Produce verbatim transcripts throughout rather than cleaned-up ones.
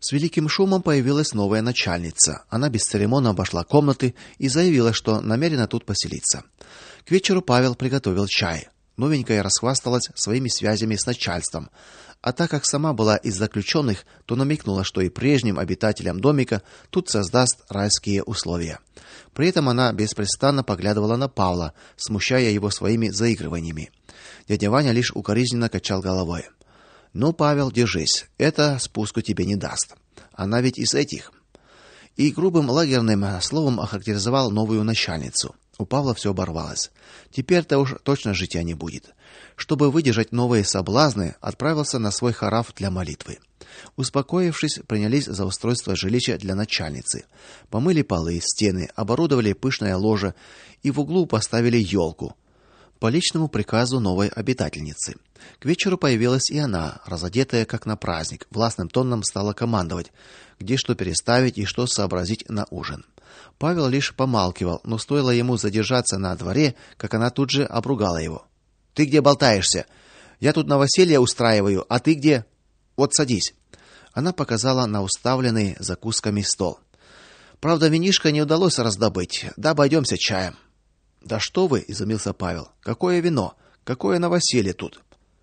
С великим шумом появилась новая начальница. Она бесцеремонно обошла комнаты и заявила, что намерена тут поселиться. К вечеру Павел приготовил чай. Новенькая расхвасталась своими связями с начальством. А так как сама была из заключенных, то намекнула, что и прежним обитателям домика тут создаст райские условия. При этом она беспрестанно поглядывала на Павла, смущая его своими заигрываниями. Дядя Ваня лишь укоризненно качал головой. "Ну, Павел, держись. Это спуску тебе не даст. Она ведь из этих". И грубым лагерным словом охарактеризовал новую начальницу. У Павла все оборвалось. Теперь-то уж точно житья не будет. Чтобы выдержать новые соблазны, отправился на свой хараф для молитвы. Успокоившись, принялись за устройство жилища для начальницы. Помыли полы, стены, оборудовали пышное ложе и в углу поставили елку. По личному приказу новой обитательницы. К вечеру появилась и она, разодетая как на праздник, властным тоном стала командовать, где что переставить и что сообразить на ужин. Павел лишь помалкивал, но стоило ему задержаться на дворе, как она тут же обругала его. "Ты где болтаешься? Я тут новоселье устраиваю, а ты где? Вот садись". Она показала на уставленный закусками стол. "Правда, винишко не удалось раздобыть. Да обойдемся чаем". "Да что вы", изумился Павел. "Какое вино? Какое новоселье тут?"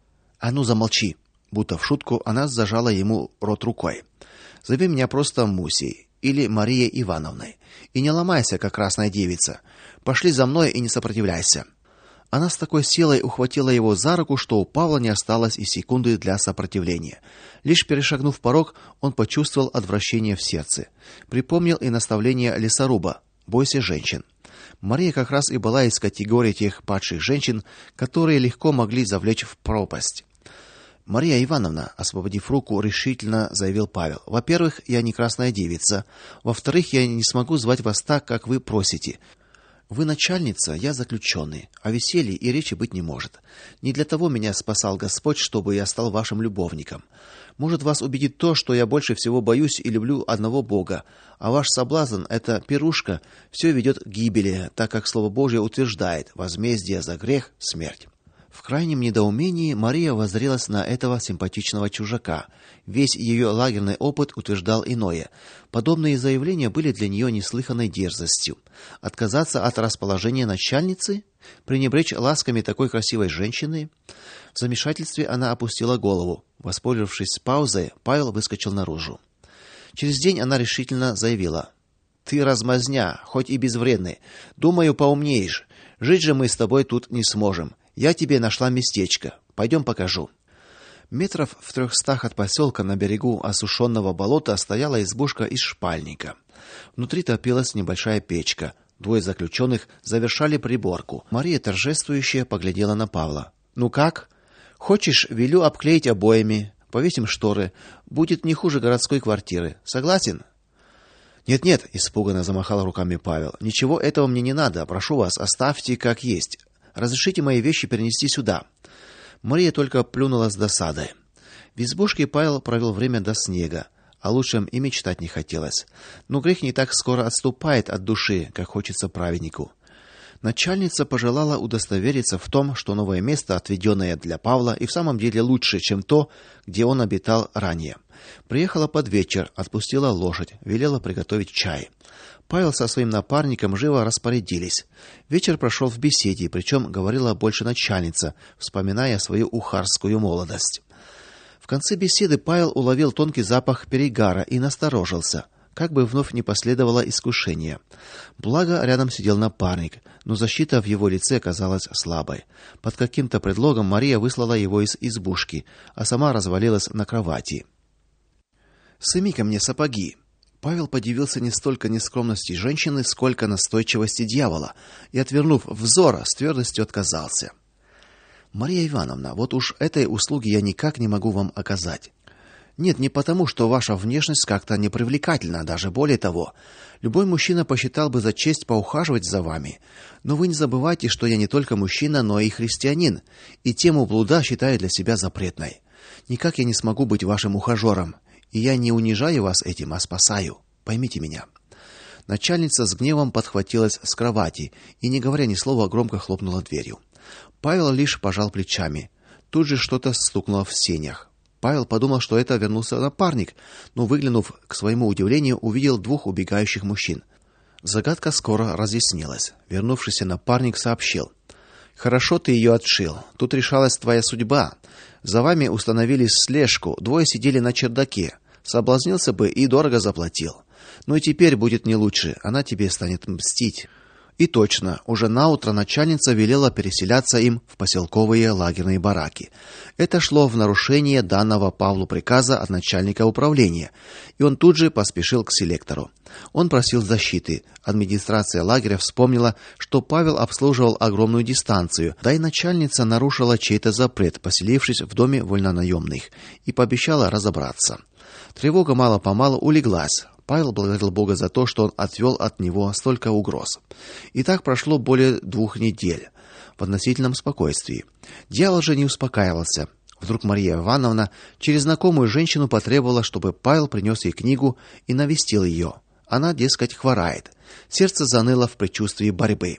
"А ну замолчи", будто в шутку она зажала ему рот рукой. "Зови меня просто Мусей или Марией Ивановной. И не ломайся, как красная девица. Пошли за мной и не сопротивляйся". Она с такой силой ухватила его за руку, что у Павла не осталось и секунды для сопротивления. Лишь перешагнув порог, он почувствовал отвращение в сердце. Припомнил и наставление лесоруба: "Бойся женщин". Мария как раз и была из категории тех падших женщин, которые легко могли завлечь в пропасть. "Мария Ивановна", освободив руку, решительно заявил Павел. "Во-первых, я не красная девица. Во-вторых, я не смогу звать вас так, как вы просите. Вы начальница, я заключенный, а веселье и речи быть не может. Не для того меня спасал Господь, чтобы я стал вашим любовником. Может, вас убедит то, что я больше всего боюсь и люблю одного Бога, а ваш соблазн это пирушка, все ведет к гибели, так как слово Божье утверждает: возмездие за грех смерть". В крайнем недоумении Мария воззрелась на этого симпатичного чужака. Весь ее лагерный опыт утверждал иное. Подобные заявления были для нее неслыханной дерзостью. Отказаться от расположения начальницы, пренебречь ласками такой красивой женщины. В замешательстве она опустила голову. Воспользовавшись паузой, Павел выскочил наружу. Через день она решительно заявила: "Ты размазня, хоть и безвредный. Думаю, поумнеешь. Жить же мы с тобой тут не сможем. Я тебе нашла местечко. Пойдем покажу". Метров в трехстах от поселка на берегу осушенного болота стояла избушка из шпальника. Внутри топилась небольшая печка. Двое заключенных завершали приборку. Мария торжествующе поглядела на Павла. "Ну как? Хочешь, велю обклеить обоями, повесим шторы, будет не хуже городской квартиры. Согласен?" "Нет-нет", испуганно замахал руками Павел. "Ничего этого мне не надо. Прошу вас, оставьте как есть. Разрешите мои вещи перенести сюда". Мария только плюнула с досадой. В избушке Павел провел время до снега, а лучшем и мечтать не хотелось. Но грех не так скоро отступает от души, как хочется праведнику. Начальница пожелала удостовериться в том, что новое место, отведенное для Павла, и в самом деле лучше, чем то, где он обитал ранее. Приехала под вечер, отпустила лошадь, велела приготовить чай. Павел со своим напарником живо распорядились. Вечер прошел в беседе, причем говорила больше начальница, вспоминая свою ухарскую молодость. В конце беседы Павел уловил тонкий запах перегара и насторожился, как бы вновь не последовало искушение. Благо рядом сидел напарник, но защита в его лице казалась слабой. Под каким-то предлогом Мария выслала его из избушки, а сама развалилась на кровати. "Сними-ка мне сапоги". Павел подивился не столько нескромности женщины, сколько настойчивости дьявола, и, отвернув взор, с твердостью отказался. "Мария Ивановна, вот уж этой услуги я никак не могу вам оказать. Нет, не потому, что ваша внешность как-то непривлекательна, даже более того. Любой мужчина посчитал бы за честь поухаживать за вами. Но вы не забывайте, что я не только мужчина, но и христианин, и тему блуда считаю для себя запретной. Никак я не смогу быть вашим ухажером. И я не унижаю вас этим, а спасаю. Поймите меня". Начальница с гневом подхватилась с кровати и, не говоря ни слова, громко хлопнула дверью. Павел лишь пожал плечами. Тут же что-то стукнуло в сенях. Павел подумал, что это вернулся напарник, но, выглянув, к своему удивлению, увидел двух убегающих мужчин. Загадка скоро разъяснилась. Вернувшийся напарник сообщил: "Хорошо ты ее отшил. Тут решалась твоя судьба. За вами установили слежку, двое сидели на чердаке. Соблазнился бы и дорого заплатил. Но и теперь будет не лучше, она тебе станет мстить". И точно, уже наутро начальница велела переселяться им в поселковые лагерные бараки. Это шло в нарушение данного Павлу приказа от начальника управления, и он тут же поспешил к селектору. Он просил защиты. Администрация лагеря вспомнила, что Павел обслуживал огромную дистанцию, да и начальница нарушила чей-то запрет, поселившись в доме вольнонаемных, и пообещала разобраться. Тревога мало-помалу улеглась. Павел благодарил Бога за то, что он отвел от него столько угроз. И так прошло более двух недель в относительном спокойствии. Дьявол же не успокаивался. Вдруг Мария Ивановна через знакомую женщину потребовала, чтобы Павел принес ей книгу и навестил ее. Она, дескать, хворает. Сердце заныло в предчувствии борьбы.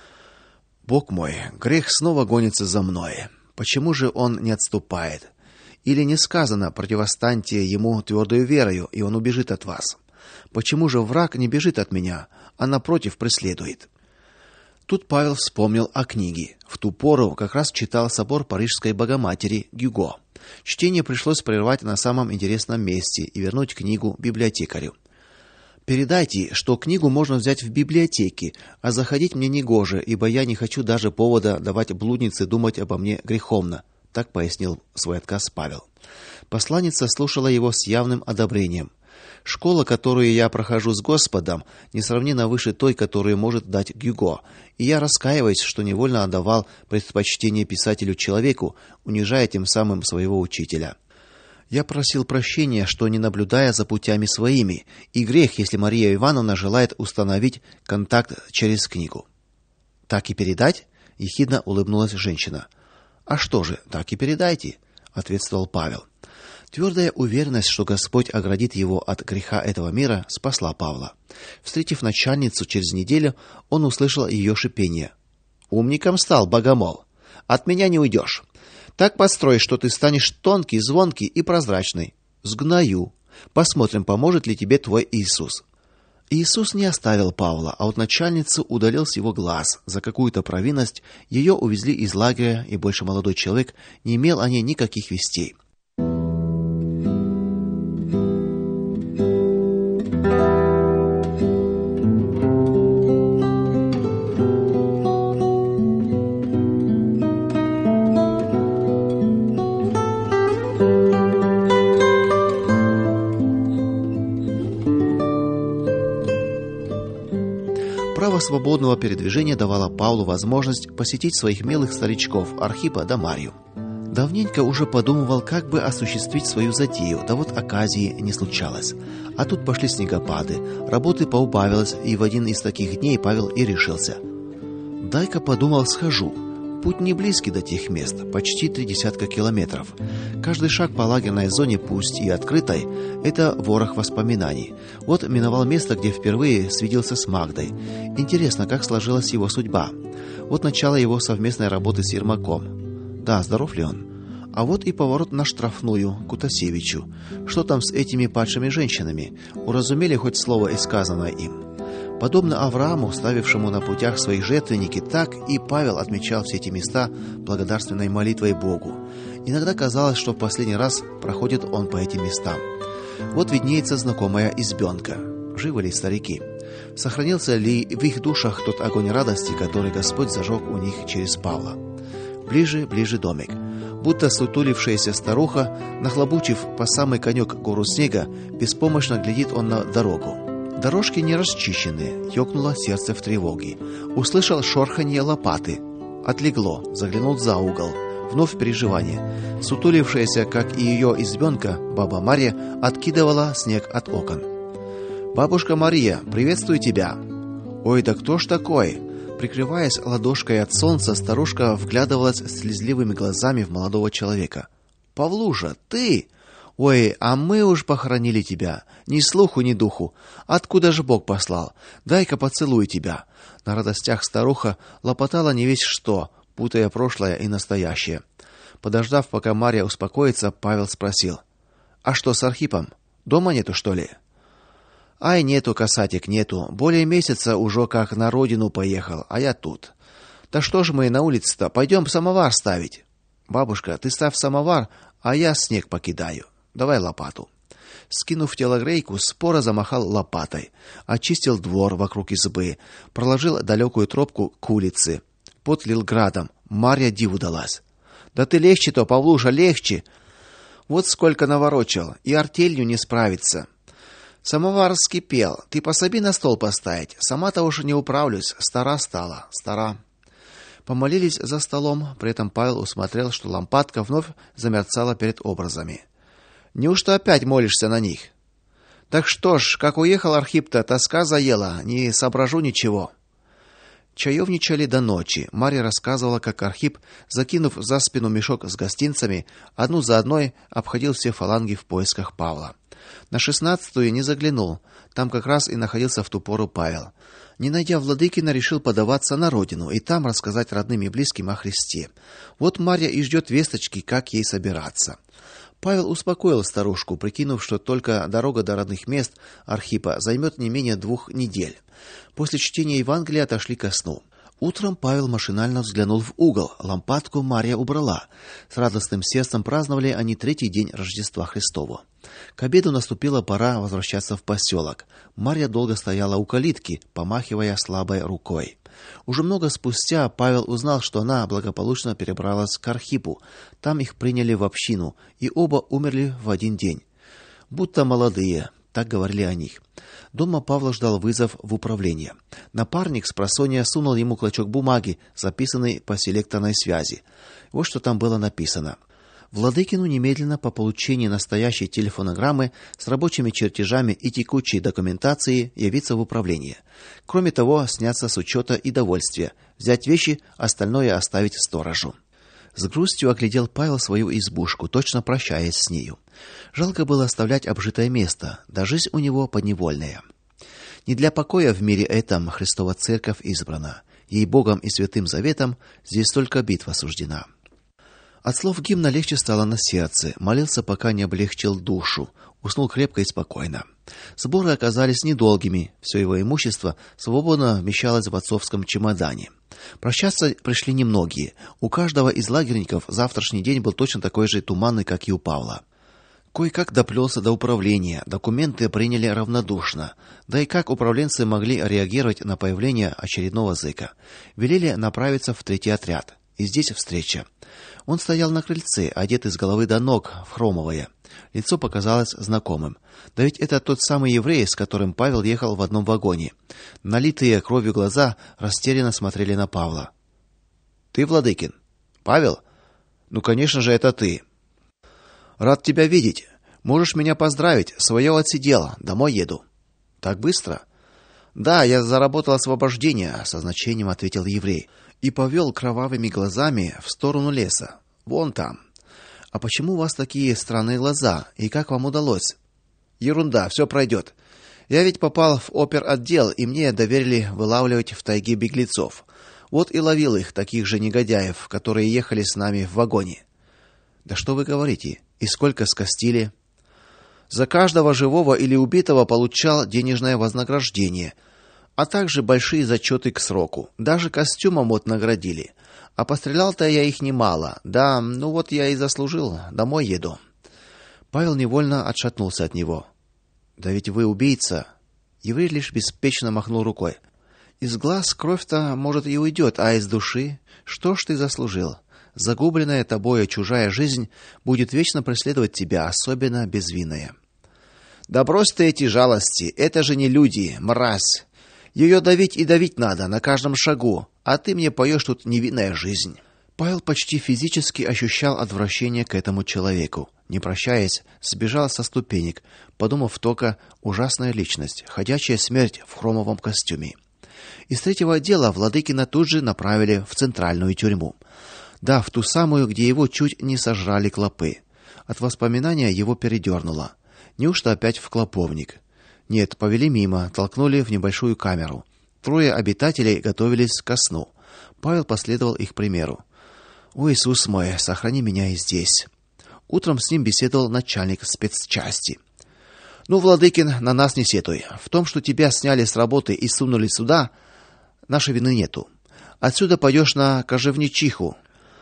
Бог мой, грех снова гонится за мной. Почему же он не отступает? Или не сказано: противостаньте ему твердою верою, и он убежит от вас? Почему же враг не бежит от меня, а напротив преследует? Тут Павел вспомнил о книге. В ту пору как раз читал собор Парижской Богоматери Гюго. Чтение пришлось прервать на самом интересном месте и вернуть книгу библиотекарю. Передайте, что книгу можно взять в библиотеке, а заходить мне негоже, ибо я не хочу даже повода давать блуднице думать обо мне греховно, так пояснил свой отказ Павел. Посланница слушала его с явным одобрением. Школа, которую я прохожу с Господом, несравненно выше той, которую может дать Гюго, и я раскаиваюсь, что невольно отдавал предпочтение писателю-человеку, унижая тем самым своего учителя. Я просил прощения, что не наблюдая за путями своими, и грех, если Мария Ивановна желает установить контакт через книгу. Так и передать? Ехидно улыбнулась женщина. А что же, так и передайте, ответствовал Павел. Твердая уверенность, что Господь оградит его от греха этого мира, спасла Павла. Встретив начальницу через неделю, он услышал ее шипение: "Умником стал, богомол. От меня не уйдешь. Так построй, что ты станешь тонкий, звонкий и прозрачный. Сгною. Посмотрим, поможет ли тебе твой Иисус". Иисус не оставил Павла, а от начальницы удалил с его глаз. За какую-то провинность ее увезли из лагеря, и больше молодой человек не имел о ней никаких вестей. Право свободного передвижения давало Павлу возможность посетить своих милых старичков Архипа да Марью. Давненько уже подумывал, как бы осуществить свою затею, да вот оказии не случалось. А тут пошли снегопады, работы поубавилось, и в один из таких дней Павел и решился: дай-ка, подумал, схожу. Путь не близкий до тех мест, почти три десятка километров. Каждый шаг по лагерной зоне, пусть и открытой, это ворох воспоминаний. Вот миновал место, где впервые свиделся с Магдой. Интересно, как сложилась его судьба. Вот начало его совместной работы с Ермаком. Да, здоров ли он? А вот и поворот на штрафную к Кутасевичу. Что там с этими падшими женщинами? Уразумели хоть слово и сказанное им? Подобно Аврааму, ставившему на путях свои жертвенники, так и Павел отмечал все эти места благодарственной молитвой Богу. Иногда казалось, что в последний раз проходит он по этим местам. Вот виднеется знакомая избенка. Живы ли старики? Сохранился ли в их душах тот огонь радости, который Господь зажег у них через Павла? Ближе, ближе домик. Будто сутулившаяся старуха, нахлобучив по самый конек гору снега, беспомощно глядит он на дорогу. Дорожки не расчищены, ёкнуло сердце в тревоге. Услышал шорханье лопаты. Отлегло, заглянул за угол. Вновь переживание. Сутулившаяся, как и ее избенка, баба Марья откидывала снег от окон. «Бабушка Мария, приветствую тебя!» «Ой, да кто ж такой?» Прикрываясь ладошкой от солнца, старушка вглядывалась слезливыми глазами в молодого человека. «Павлуша, ты? Ой, а мы уж похоронили тебя. Ни слуху, ни духу. Откуда же Бог послал? Дай-ка поцелую тебя». На радостях старуха лопотала не весть что, путая прошлое и настоящее. Подождав, пока Марья успокоится, Павел спросил: А что с Архипом? Дома нету, что ли? Ай, нету, касатик, нету. Более месяца уже как на родину поехал, а я тут. Да что ж мы на улице-то? Пойдем самовар ставить. Бабушка, ты ставь самовар, а я снег покидаю. Давай лопату. Скинув телогрейку, споро замахал лопатой, очистил двор вокруг избы, проложил далекую тропку к улице. Пот лил градом, Марья диву далась. Да ты легче-то, Павлуша, легче. Вот сколько наворочил, и артелью не справиться. Самовар вскипел. Ты пособи на стол поставить. Сама-то уж не управлюсь, стара стала, стара. Помолились за столом, при этом Павел усмотрел, что лампадка вновь замерцала перед образами. Неужто опять молишься на них? Так что ж, как уехал Архип-то, тоска заела, не соображу ничего. Чаевничали до ночи. Марья рассказывала, как Архип, закинув за спину мешок с гостинцами, одну за одной обходил все фаланги в поисках Павла. На шестнадцатую не заглянул. Там как раз и находился в ту пору Павел. Не найдя Владыкина, решил подаваться на родину и там рассказать родным и близким о Христе. Вот Марья и ждет весточки, как ей собираться. Павел успокоил старушку, прикинув, что только дорога до родных мест Архипа займет не менее двух недель. После чтения Евангелия отошли ко сну. Утром Павел машинально взглянул в угол. Лампадку Марья убрала. С радостным сердцем праздновали они третий день Рождества Христова. К обеду наступила пора возвращаться в поселок. Марья долго стояла у калитки, помахивая слабой рукой. Уже много спустя Павел узнал, что она благополучно перебралась к Архипу. Там их приняли в общину, и оба умерли в один день. Будто молодые, так говорили о них. Дома Павла ждал вызов в управление. Напарник спросонья сунул ему клочок бумаги, записанный по селекторной связи. Вот что там было написано: Владыкину немедленно по получении настоящей телефонограммы с рабочими чертежами и текущей документацией явиться в управление. Кроме того, сняться с учета и довольствия, взять вещи, остальное оставить сторожу. С грустью оглядел Павел свою избушку, точно прощаясь с нею. Жалко было оставлять обжитое место, да жизнь у него подневольная. Не для покоя в мире этом Христова церковь избрана. Ей Богом и Святым Заветом здесь только битва суждена. От слов гимна легче стало на сердце. Молился, пока не облегчил душу. Уснул крепко и спокойно. Сборы оказались недолгими. Все его имущество свободно вмещалось в отцовском чемодане. Прощаться пришли немногие. У каждого из лагерников завтрашний день был точно такой же туманный, как и у Павла. Кое-как доплелся до управления. Документы приняли равнодушно. Да и как управленцы могли реагировать на появление очередного зэка? Велели направиться в третий отряд. И здесь встреча. Он стоял на крыльце, одетый с головы до ног в хромовое. Лицо показалось знакомым. Да ведь это тот самый еврей, с которым Павел ехал в одном вагоне. Налитые кровью глаза растерянно смотрели на Павла. Ты, Владыкин? Павел? Ну, конечно же, это ты. Рад тебя видеть. Можешь меня поздравить, свое отсидел, домой еду. Так быстро? Да, я заработал освобождение, со значением ответил еврей и повел кровавыми глазами в сторону леса. Вон там. А почему у вас такие странные глаза, и как вам удалось? Ерунда, все пройдет. Я ведь попал в оперотдел, и мне доверили вылавливать в тайге беглецов. Вот и ловил их, таких же негодяев, которые ехали с нами в вагоне. Да что вы говорите? И сколько скостили? За каждого живого или убитого получал денежное вознаграждение, а также большие зачеты к сроку. Даже костюмом вот наградили. А пострелял-то я их немало. Да, ну вот я и заслужил. Домой еду. Павел невольно отшатнулся от него. Да ведь вы убийца. Еврей лишь беспечно махнул рукой. Из глаз кровь-то, может, и уйдет, а из души что ж ты заслужил? Загубленная тобою чужая жизнь будет вечно преследовать тебя, особенно безвинная. Да брось ты эти жалости, это же не люди, мразь. Ее давить и давить надо на каждом шагу, а ты мне поешь тут невинная жизнь. Павел почти физически ощущал отвращение к этому человеку. Не прощаясь, сбежал со ступенек, подумав только: ужасная личность, ходячая смерть в хромовом костюме. Из третьего отдела Владыкина тут же направили в центральную тюрьму. Да, в ту самую, где его чуть не сожрали клопы. От воспоминания его передернуло. Неужто опять в клоповник? Нет, повели мимо, толкнули в небольшую камеру. Трое обитателей готовились ко сну. Павел последовал их примеру. О, Иисус мой, сохрани меня и здесь. Утром с ним беседовал начальник спецчасти. Ну, Владыкин, на нас не сетуй. В том, что тебя сняли с работы и сунули сюда, нашей вины нету. Отсюда пойдешь на кожевничиху.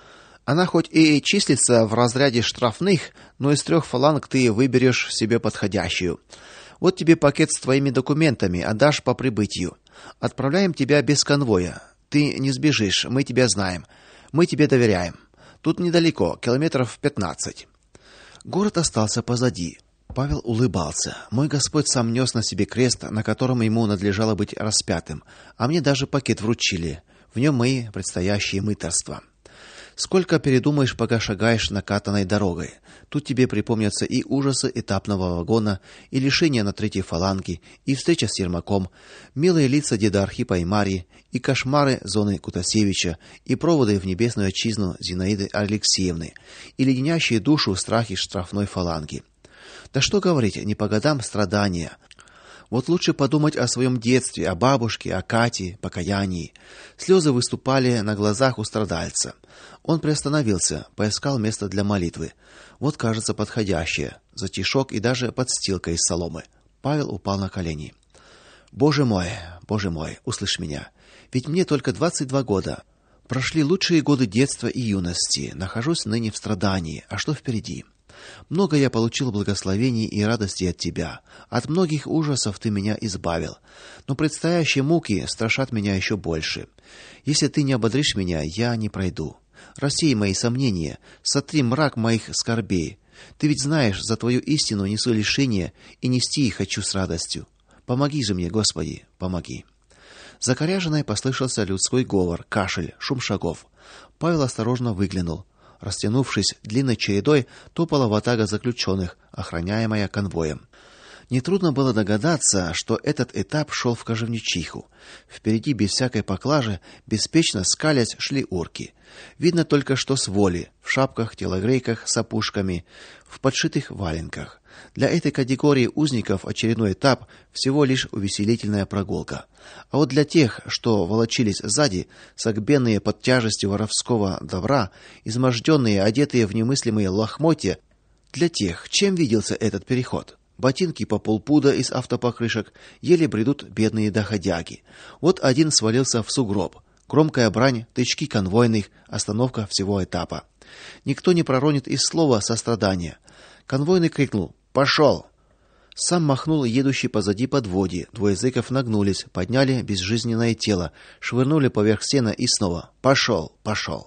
Она хоть и числится в разряде штрафных, но из трех фаланг ты выберешь себе подходящую. Вот тебе пакет с твоими документами, отдашь по прибытию. Отправляем тебя без конвоя. Ты не сбежишь, мы тебя знаем. Мы тебе доверяем. Тут недалеко, километров пятнадцать. Город остался позади. Павел улыбался. Мой Господь сам нес на себе крест, на котором ему надлежало быть распятым, а мне даже пакет вручили. В нем мои предстоящие мытарства. Сколько передумаешь, пока шагаешь накатанной дорогой. Тут тебе припомнятся и ужасы этапного вагона, и лишения на третьей фаланге, и встреча с Ермаком, милые лица деда Архипа и Марьи, и кошмары зоны Кутасевича, и проводы в небесную отчизну Зинаиды Алексеевны, и леденящие душу страхи штрафной фаланги. Да что говорить, не по годам страдания. Вот лучше подумать о своем детстве, о бабушке, о Кате, покаянии. Слезы выступали на глазах у страдальца. Он приостановился, поискал место для молитвы. Вот, кажется, подходящее. Затишок и даже подстилка из соломы. Павел упал на колени. Боже мой, Боже мой, услышь меня. Ведь мне только двадцать два года. Прошли лучшие годы детства и юности. Нахожусь ныне в страдании. А что впереди? Много я получил благословений и радости от тебя. От многих ужасов ты меня избавил. Но предстоящие муки страшат меня еще больше. Если ты не ободришь меня, я не пройду. Рассей мои сомнения, сотри мрак моих скорбей. Ты ведь знаешь, за твою истину несу лишения и нести их хочу с радостью. Помоги же мне, Господи, помоги. За коряжиной послышался людской говор, кашель, шум шагов. Павел осторожно выглянул. Растянувшись длинной чередой, топала ватага заключенных, охраняемая конвоем. Нетрудно было догадаться, что этот этап шел в кожевничиху. Впереди без всякой поклажи, беспечно скалясь, шли орки. Видно только что с воли, в шапках, телогрейках с опушками, в подшитых валенках. Для этой категории узников очередной этап всего лишь увеселительная прогулка. А вот для тех, что волочились сзади, согбенные под тяжестью воровского добра, изможденные, одетые в немыслимые лохмотья, для тех, чем виделся этот переход? Ботинки по полпуда из автопокрышек, еле бредут бедные доходяги. Вот один свалился в сугроб. Громкая брань, тычки конвойных, остановка всего этапа. Никто не проронит и слова сострадания. Конвойный крикнул: «Пошел!» Сам махнул едущий позади подводе. Двое зэков нагнулись, подняли безжизненное тело, швырнули поверх сена и снова: «Пошел! Пошел!»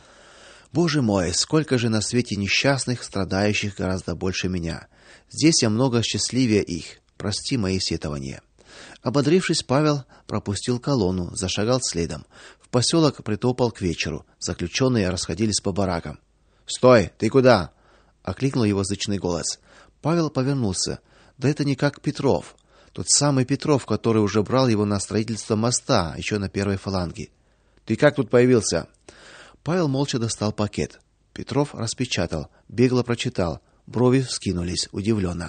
Боже мой, сколько же на свете несчастных, страдающих гораздо больше меня. Здесь я много счастливее их. Прости мои сетования. Ободрившись, Павел пропустил колонну, зашагал следом. В поселок притопал к вечеру. Заключенные расходились по баракам. "Стой, ты куда?" окликнул его зычный голос. Павел повернулся. Да это никак Петров, тот самый Петров, который уже брал его на строительство моста еще на первой фаланге. "Ты как тут появился?" Павел молча достал пакет. Петров распечатал, бегло прочитал. Брови вскинулись удивленно.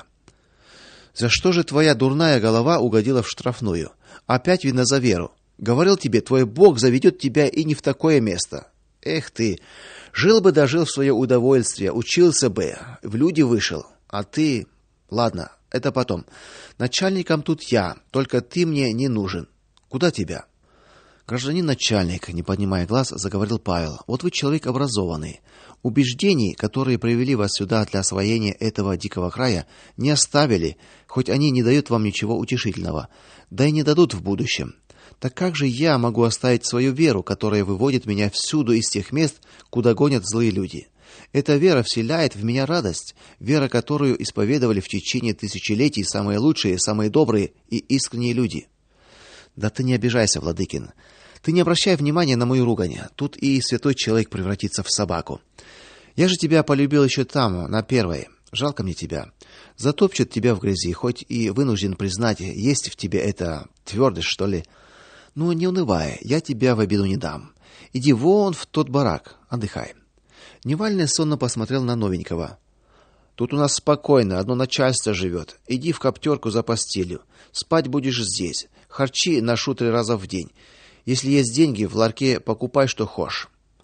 "За что же твоя дурная голова угодила в штрафную? Опять видно за веру. Говорил тебе, твой Бог заведет тебя и не в такое место. Эх ты, жил бы дожил в свое удовольствие, учился бы, в люди вышел. А ты... Ладно, это потом. Начальником тут я, только ты мне не нужен. Куда тебя?" "Гражданин начальник", не поднимая глаз, заговорил Павел. "Вот вы человек образованный. Убеждений, которые привели вас сюда для освоения этого дикого края, не оставили, хоть они не дают вам ничего утешительного, да и не дадут в будущем. Так как же я могу оставить свою веру, которая выводит меня всюду из тех мест, куда гонят злые люди? Эта вера вселяет в меня радость, вера, которую исповедовали в течение тысячелетий самые лучшие, самые добрые и искренние люди". "Да ты не обижайся, Владыкин. Ты не обращай внимания на мою ругань. Тут и святой человек превратится в собаку. Я же тебя полюбил еще там, на первой. Жалко мне тебя. Затопчет тебя в грязи, хоть и вынужден признать, есть в тебе эта твердость, что ли. Ну, не унывай, я тебя в обиду не дам. Иди вон в тот барак, отдыхай". Невальный сонно посмотрел на новенького. "Тут у нас спокойно, одно начальство живет. Иди в коптерку за постелью. Спать будешь здесь. Харчи ношу три раза в день. Если есть деньги, в ларьке покупай, что хочешь".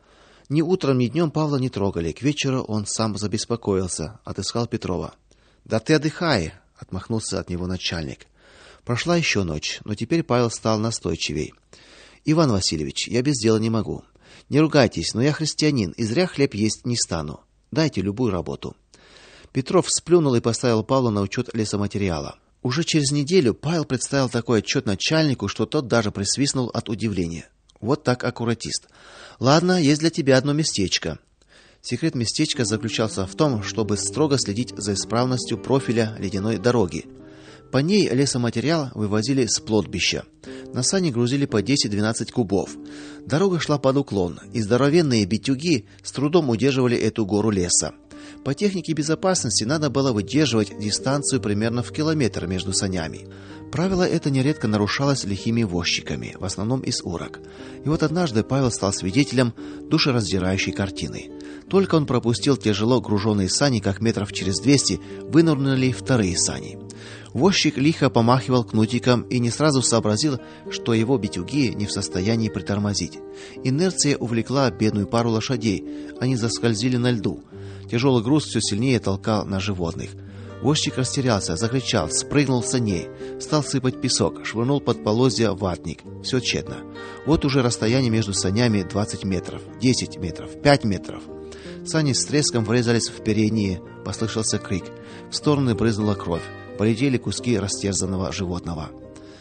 Ни утром, ни днем Павла не трогали. К вечеру он сам забеспокоился, отыскал Петрова. "Да ты отдыхай", отмахнулся от него начальник. Прошла еще ночь, но теперь Павел стал настойчивей. "Иван Васильевич, я без дела не могу. Не ругайтесь, но я христианин, и зря хлеб есть не стану. Дайте любую работу". Петров сплюнул и поставил Павла на учет лесоматериала. Уже через неделю Павел представил такой отчет начальнику, что тот даже присвистнул от удивления. Вот так аккуратист. "Ладно, есть для тебя одно местечко". Секрет местечка заключался в том, чтобы строго следить за исправностью профиля ледяной дороги. По ней лесоматериал вывозили с плотбища. На сани грузили по десять-двенадцать кубов. Дорога шла под уклон, и здоровенные битюги с трудом удерживали эту гору леса. По технике безопасности надо было выдерживать дистанцию примерно в километр между санями. Правило это нередко нарушалось лихими возчиками, в основном из урок. И вот однажды Павел стал свидетелем душераздирающей картины. Только он пропустил тяжело груженные сани, как метров через двести вынырнули вторые сани. Возчик лихо помахивал кнутиком и не сразу сообразил, что его битюги не в состоянии притормозить. Инерция увлекла бедную пару лошадей, они заскользили на льду. Тяжелый груз все сильнее толкал на животных. Возчик растерялся, закричал, спрыгнул с саней, стал сыпать песок, швырнул под полозья ватник. Все тщетно. Вот уже расстояние между санями двадцать метров, десять метров, пять метров. Сани с треском врезались в передние, послышался крик. В стороны брызнула кровь, полетели куски растерзанного животного.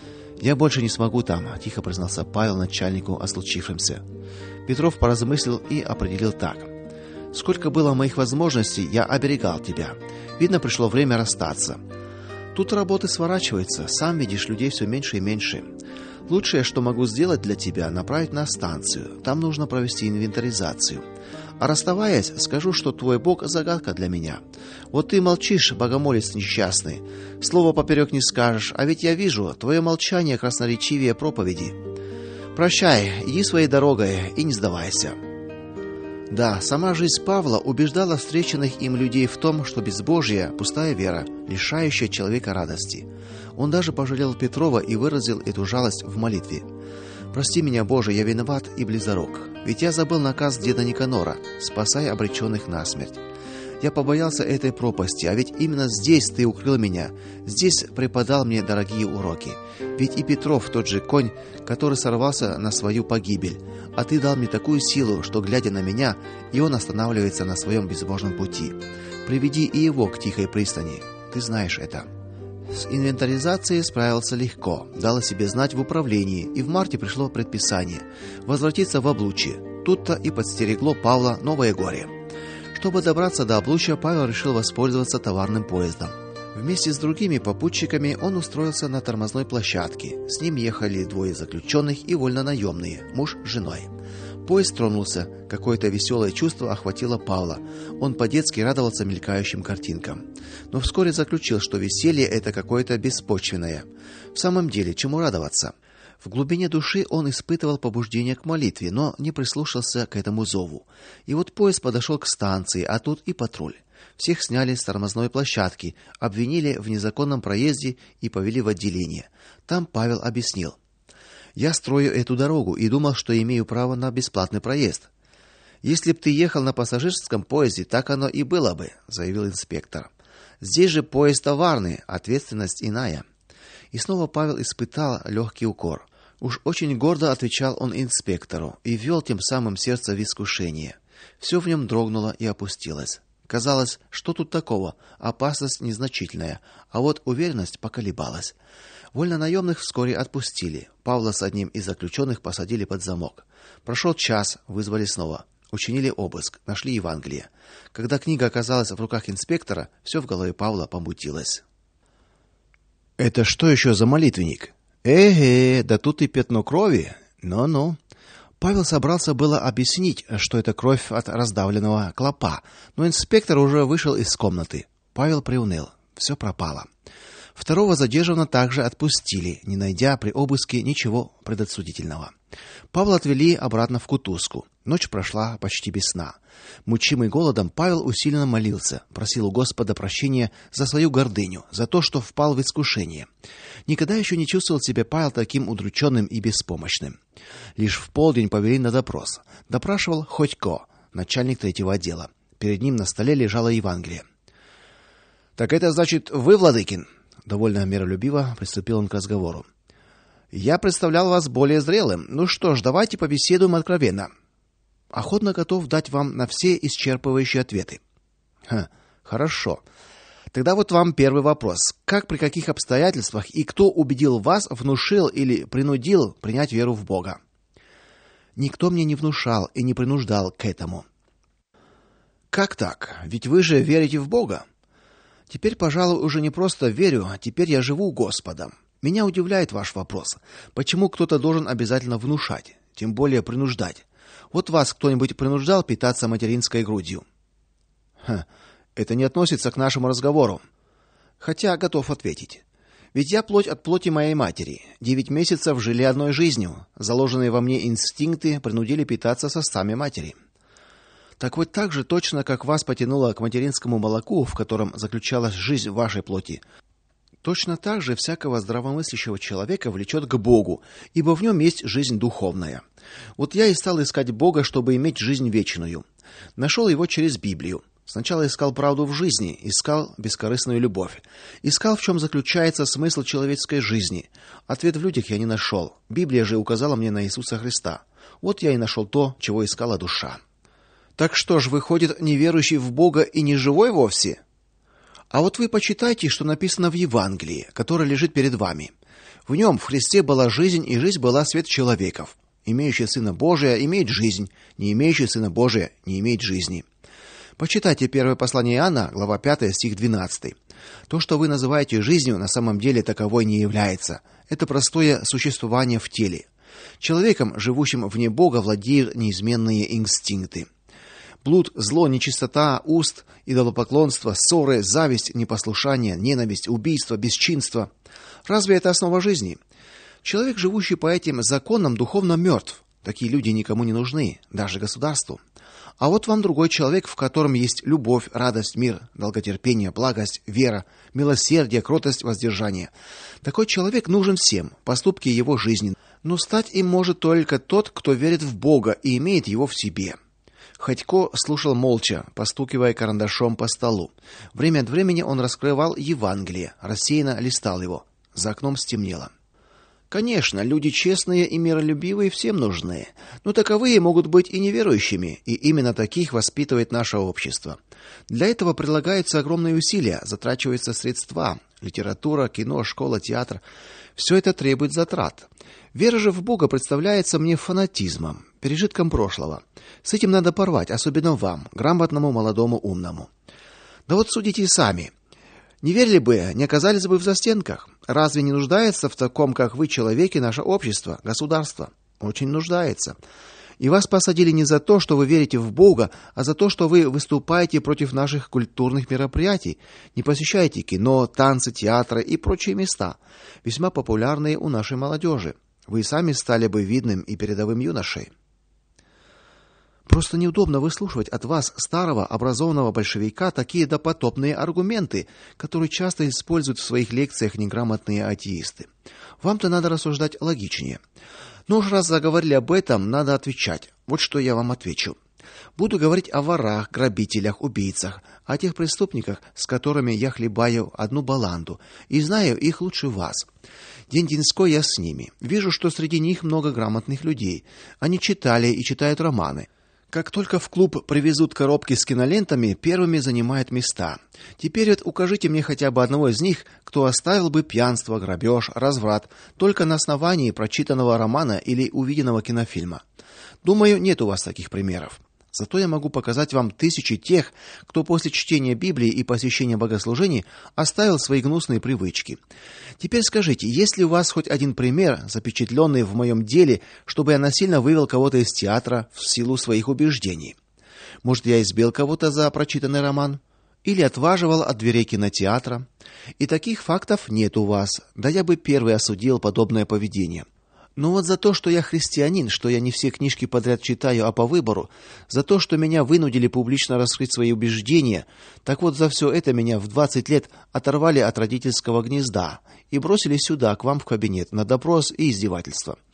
"Я больше не смогу там", тихо признался Павел начальнику о случившемся. Петров поразмыслил и определил так: "Сколько было моих возможностей, я оберегал тебя. Видно, пришло время расстаться. Тут работы сворачиваются, сам видишь, людей все меньше и меньше. Лучшее, что могу сделать для тебя, направить на станцию. Там нужно провести инвентаризацию. А расставаясь, скажу, что твой Бог загадка для меня. Вот ты молчишь, богомолец несчастный. Слова поперек не скажешь, а ведь я вижу, твое молчание красноречивее проповеди. Прощай, иди своей дорогой и не сдавайся". Да, сама жизнь Павла убеждала встреченных им людей в том, что безбожие пустая вера, лишающая человека радости. Он даже пожалел Петрова и выразил эту жалость в молитве. "Прости меня, Боже, я виноват и близорук. Ведь я забыл наказ деда Никанора: спасай обреченных на смерть. Я побоялся этой пропасти, а ведь именно здесь ты укрыл меня, здесь преподал мне дорогие уроки. Ведь и Петров тот же конь, который сорвался на свою погибель, а ты дал мне такую силу, что, глядя на меня, и он останавливается на своем безбожном пути. Приведи и его к тихой пристани. Ты знаешь это". С инвентаризацией справился легко, дал о себе знать в управлении, и в марте пришло предписание возвратиться в Облучье. Тут-то и подстерегло Павла новое горе. Чтобы добраться до Облучья, Павел решил воспользоваться товарным поездом. Вместе с другими попутчиками он устроился на тормозной площадке. С ним ехали двое заключенных и вольнонаемные, муж с женой. Поезд тронулся. Какое-то веселое чувство охватило Павла. Он по-детски радовался мелькающим картинкам. Но вскоре заключил, что веселье это какое-то беспочвенное. В самом деле, чему радоваться? В глубине души он испытывал побуждение к молитве, но не прислушался к этому зову. И вот поезд подошел к станции, а тут и патруль. Всех сняли с тормозной площадки, обвинили в незаконном проезде и повели в отделение. Там Павел объяснил: "Я строю эту дорогу и думал, что имею право на бесплатный проезд". "Если б ты ехал на пассажирском поезде, так оно и было бы", заявил инспектор. "Здесь же поезд товарный, ответственность иная". И снова Павел испытал легкий укор. Уж очень гордо отвечал он инспектору и ввел тем самым сердце в искушение. Все в нем дрогнуло и опустилось. Казалось, что тут такого? Опасность незначительная, а вот уверенность поколебалась. Вольнонаемных вскоре отпустили. Павла с одним из заключенных посадили под замок. Прошел час, вызвали снова. Учинили обыск, нашли Евангелие. Когда книга оказалась в руках инспектора, все в голове Павла помутилось. "Это что еще за молитвенник? Эге, да тут и пятно крови. Ну-ну". Павел собрался было объяснить, что это кровь от раздавленного клопа, но инспектор уже вышел из комнаты. Павел приуныл. Все пропало. Второго задержанного также отпустили, не найдя при обыске ничего предосудительного. Павла отвели обратно в кутузку. Ночь прошла почти без сна. Мучимый голодом, Павел усиленно молился, просил у Господа прощения за свою гордыню, за то, что впал в искушение. Никогда еще не чувствовал себя Павел таким удрученным и беспомощным. Лишь в полдень повели на допрос. Допрашивал Ходько, начальник третьего отдела. Перед ним на столе лежало Евангелие. Так это значит, вы, Владыкин? Довольно миролюбиво приступил он к разговору. Я представлял вас более зрелым. Ну что ж, давайте побеседуем откровенно. Охотно готов дать вам на все исчерпывающие ответы. Ха, хорошо. Тогда вот вам первый вопрос. Как, при каких обстоятельствах и кто убедил вас, внушил или принудил принять веру в Бога? Никто мне не внушал и не принуждал к этому. Как так? Ведь вы же верите в Бога. Теперь, пожалуй, уже не просто верю, а теперь я живу Господом. Меня удивляет ваш вопрос. Почему кто-то должен обязательно внушать, тем более принуждать? Вот вас кто-нибудь принуждал питаться материнской грудью? Ха, это не относится к нашему разговору. Хотя готов ответить. Ведь я плоть от плоти моей матери. Девять месяцев жили одной жизнью. Заложенные во мне инстинкты принудили питаться сосами матери. Так вот так же точно, как вас потянуло к материнскому молоку, в котором заключалась жизнь вашей плоти, точно так же всякого здравомыслящего человека влечет к Богу, ибо в нем есть жизнь духовная. Вот я и стал искать Бога, чтобы иметь жизнь вечную. Нашел его через Библию. Сначала искал правду в жизни, искал бескорыстную любовь. Искал, в чем заключается смысл человеческой жизни. Ответ в людях я не нашел. Библия же указала мне на Иисуса Христа. Вот я и нашел то, чего искала душа. Так что ж, выходит, неверующий в Бога и не живой вовсе? А вот вы почитайте, что написано в Евангелии, которое лежит перед вами. В нем, в Христе, была жизнь, и жизнь была свет человеков. Имеющий Сына Божия имеет жизнь, не имеющий Сына Божия не имеет жизни. Почитайте первое послание Иоанна, глава пятая, стих двенадцатый. То, что вы называете жизнью, на самом деле таковой не является. Это простое существование в теле. Человеком, живущим вне Бога, владеют неизменные инстинкты. Блуд, зло, нечистота уст, идолопоклонство, ссоры, зависть, непослушание, ненависть, убийство, бесчинство. Разве это основа жизни? Человек, живущий по этим законам, духовно мертв. Такие люди никому не нужны, даже государству. А вот вам другой человек, в котором есть любовь, радость, мир, долготерпение, благость, вера, милосердие, кротость, воздержание. Такой человек нужен всем, поступки его жизни. Но стать им может только тот, кто верит в Бога и имеет его в себе. Ходько слушал молча, постукивая карандашом по столу. Время от времени он раскрывал Евангелие, рассеянно листал его. За окном стемнело. Конечно, люди честные и миролюбивые всем нужны, но таковые могут быть и неверующими, и именно таких воспитывает наше общество. Для этого прилагаются огромные усилия, затрачиваются средства: литература, кино, школа, театр. Все это требует затрат. Вера же в Бога представляется мне фанатизмом, пережитком прошлого. С этим надо порвать, особенно вам, грамотному, молодому, умному. Да вот судите сами. Не верили бы, не оказались бы в застенках. Разве не нуждается в таком, как вы, человеке, наше общество, государство? Очень нуждается. И вас посадили не за то, что вы верите в Бога, а за то, что вы выступаете против наших культурных мероприятий, не посещаете кино, танцы, театры и прочие места, весьма популярные у нашей молодежи. Вы сами стали бы видным и передовым юношей. Просто неудобно выслушивать от вас, старого образованного большевика, такие допотопные аргументы, которые часто используют в своих лекциях неграмотные атеисты. Вам-то надо рассуждать логичнее. Но уж раз заговорили об этом, надо отвечать. Вот что я вам отвечу. Буду говорить о ворах, грабителях, убийцах, о тех преступниках, с которыми я хлебаю одну баланду, и знаю их лучше вас. День-деньской я с ними. Вижу, что среди них много грамотных людей. Они читали и читают романы. Как только в клуб привезут коробки с кинолентами, первыми занимают места. Теперь вот укажите мне хотя бы одного из них, кто оставил бы пьянство, грабеж, разврат только на основании прочитанного романа или увиденного кинофильма. Думаю, нет у вас таких примеров. Зато я могу показать вам тысячи тех, кто после чтения Библии и посещения богослужений оставил свои гнусные привычки. Теперь скажите, есть ли у вас хоть один пример, запечатленный в моем деле, чтобы я насильно вывел кого-то из театра в силу своих убеждений? Может, я избил кого-то за прочитанный роман? Или отваживал от дверей кинотеатра? И таких фактов нет у вас. Да я бы первый осудил подобное поведение. Но вот за то, что я христианин, что я не все книжки подряд читаю, а по выбору, за то, что меня вынудили публично раскрыть свои убеждения, так вот за все это меня в двадцать лет оторвали от родительского гнезда и бросили сюда, к вам в кабинет, на допрос и издевательство.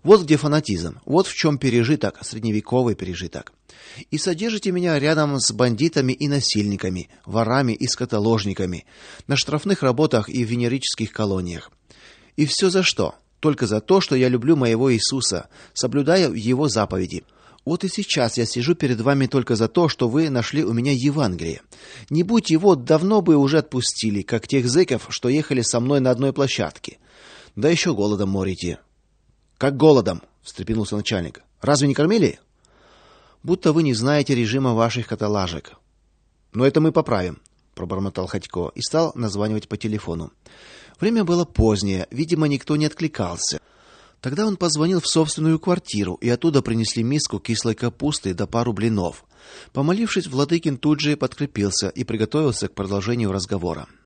Вот где фанатизм, вот в чем пережиток, средневековый пережиток. И содержите меня рядом с бандитами и насильниками, ворами и скотоложниками, на штрафных работах и в венерических колониях. И все за что? Только за то, что я люблю моего Иисуса, соблюдаю его заповеди. Вот и сейчас я сижу перед вами только за то, что вы нашли у меня Евангелие. Не будь его, давно бы уже отпустили, как тех зэков, что ехали со мной на одной площадке. Да еще голодом морите. Как голодом? Встрепенулся начальник. Разве не кормили? Будто вы не знаете режима ваших каталажек. Но это мы поправим, пробормотал Ходько и стал названивать по телефону. Время было позднее, видимо, никто не откликался. Тогда он позвонил в собственную квартиру, и оттуда принесли миску кислой капусты да пару блинов. Помолившись, Владыкин тут же подкрепился и приготовился к продолжению разговора.